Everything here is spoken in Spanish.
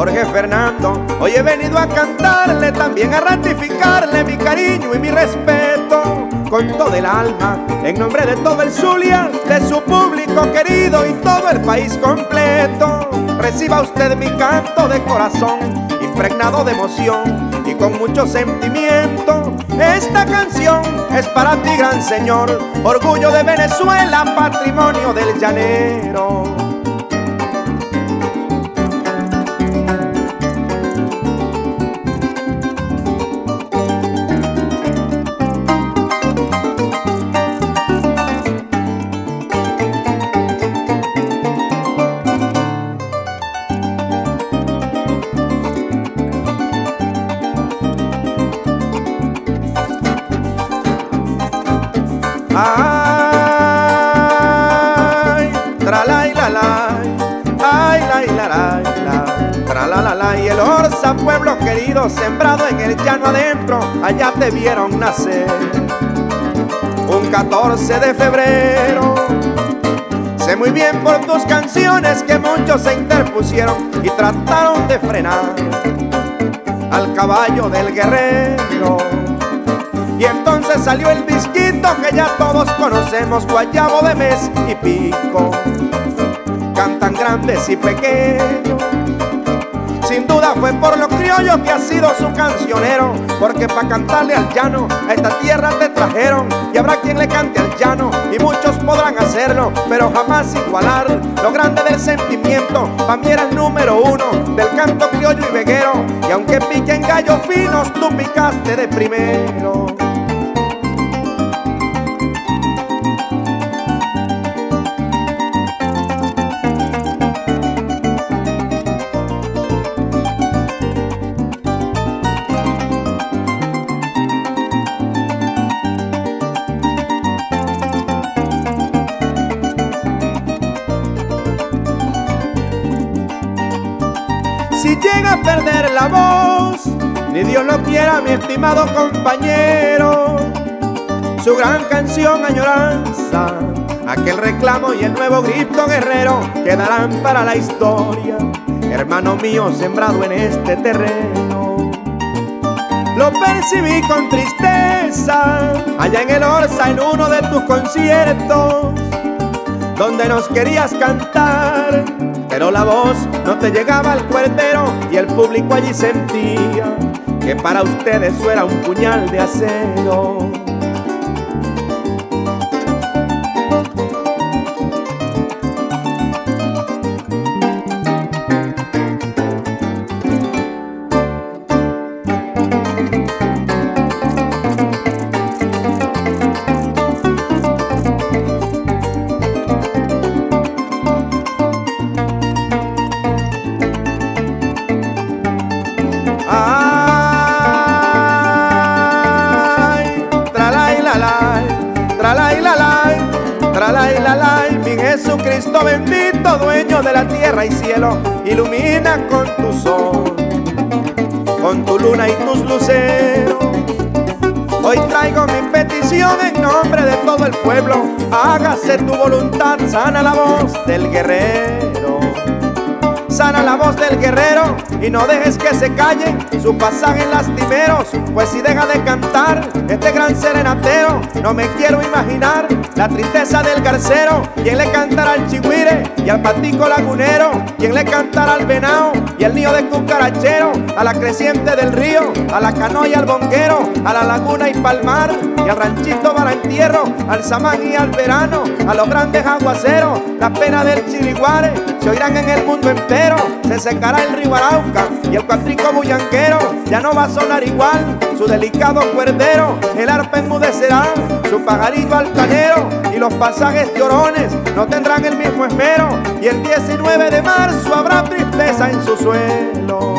Jorge Fernando. Hoy he venido a cantarle, también a ratificarle mi cariño y mi respeto con todo el alma, en nombre de todo el Zulia, de su público querido y todo el país completo. Reciba usted mi canto de corazón, impregnado de emoción y con mucho sentimiento. Esta canción es para ti, gran señor, orgullo de Venezuela, patrimonio del llanero. Ay, tralay la la, ay la la la, tralala la. Y el Orza, pueblo querido, sembrado en el llano adentro, allá te vieron nacer. Un 14 de febrero, sé muy bien por tus canciones que muchos se interpusieron y trataron de frenar al caballo del guerrero. Y entonces salió el disquito que ya todos conocemos, guayabo de mes y pico. Cantan grandes y pequeños, sin duda fue por lo criollo que ha sido su cancionero, porque pa' cantarle al llano a esta tierra te trajeron. Y habrá quien le cante al llano y muchos podrán hacerlo, pero jamás igualar lo grande del sentimiento. Pa' mí eres número uno del canto criollo y veguero, y aunque piquen gallos finos, tú picaste de primero. Si llega a perder la voz, ni Dios lo quiera, mi estimado compañero, su gran canción añoranza, aquel reclamo y el nuevo grito guerrero quedarán para la historia, hermano mío sembrado en este terreno. Lo percibí con tristeza allá en el Orza, en uno de tus conciertos, donde nos querías cantar, pero la voz no te llegaba al cuertero y el público allí sentía que para ustedes eso era un puñal de acero. Mi Jesucristo bendito, dueño de la tierra y cielo, ilumina con tu sol, con tu luna y tus luceros. Hoy traigo mi petición en nombre de todo el pueblo, hágase tu voluntad, sana la voz del guerrero. Sana la voz del guerrero y no dejes que se calle su pasaje lastimeros, pues si deja de cantar este gran serenatero, no me quiero imaginar la tristeza del garcero. Quien le cantará al chigüire y al patico lagunero, quien le cantará al venao y al nido de cucarachero, a la creciente del río, a la canoa y al bonguero, a la laguna y palmar y al ranchito para entierro, al samán y al verano, a los grandes aguaceros. La pena del chiriguare se oirán en el mundo entero, se secará el río Arauca y el cuatrico bullanquero ya no va a sonar igual su delicado cuerdero. El arpa enmudecerá su pajarito altanero y los pasajes llorones no tendrán el mismo esmero, y el 19 de marzo habrá tristeza en su suelo.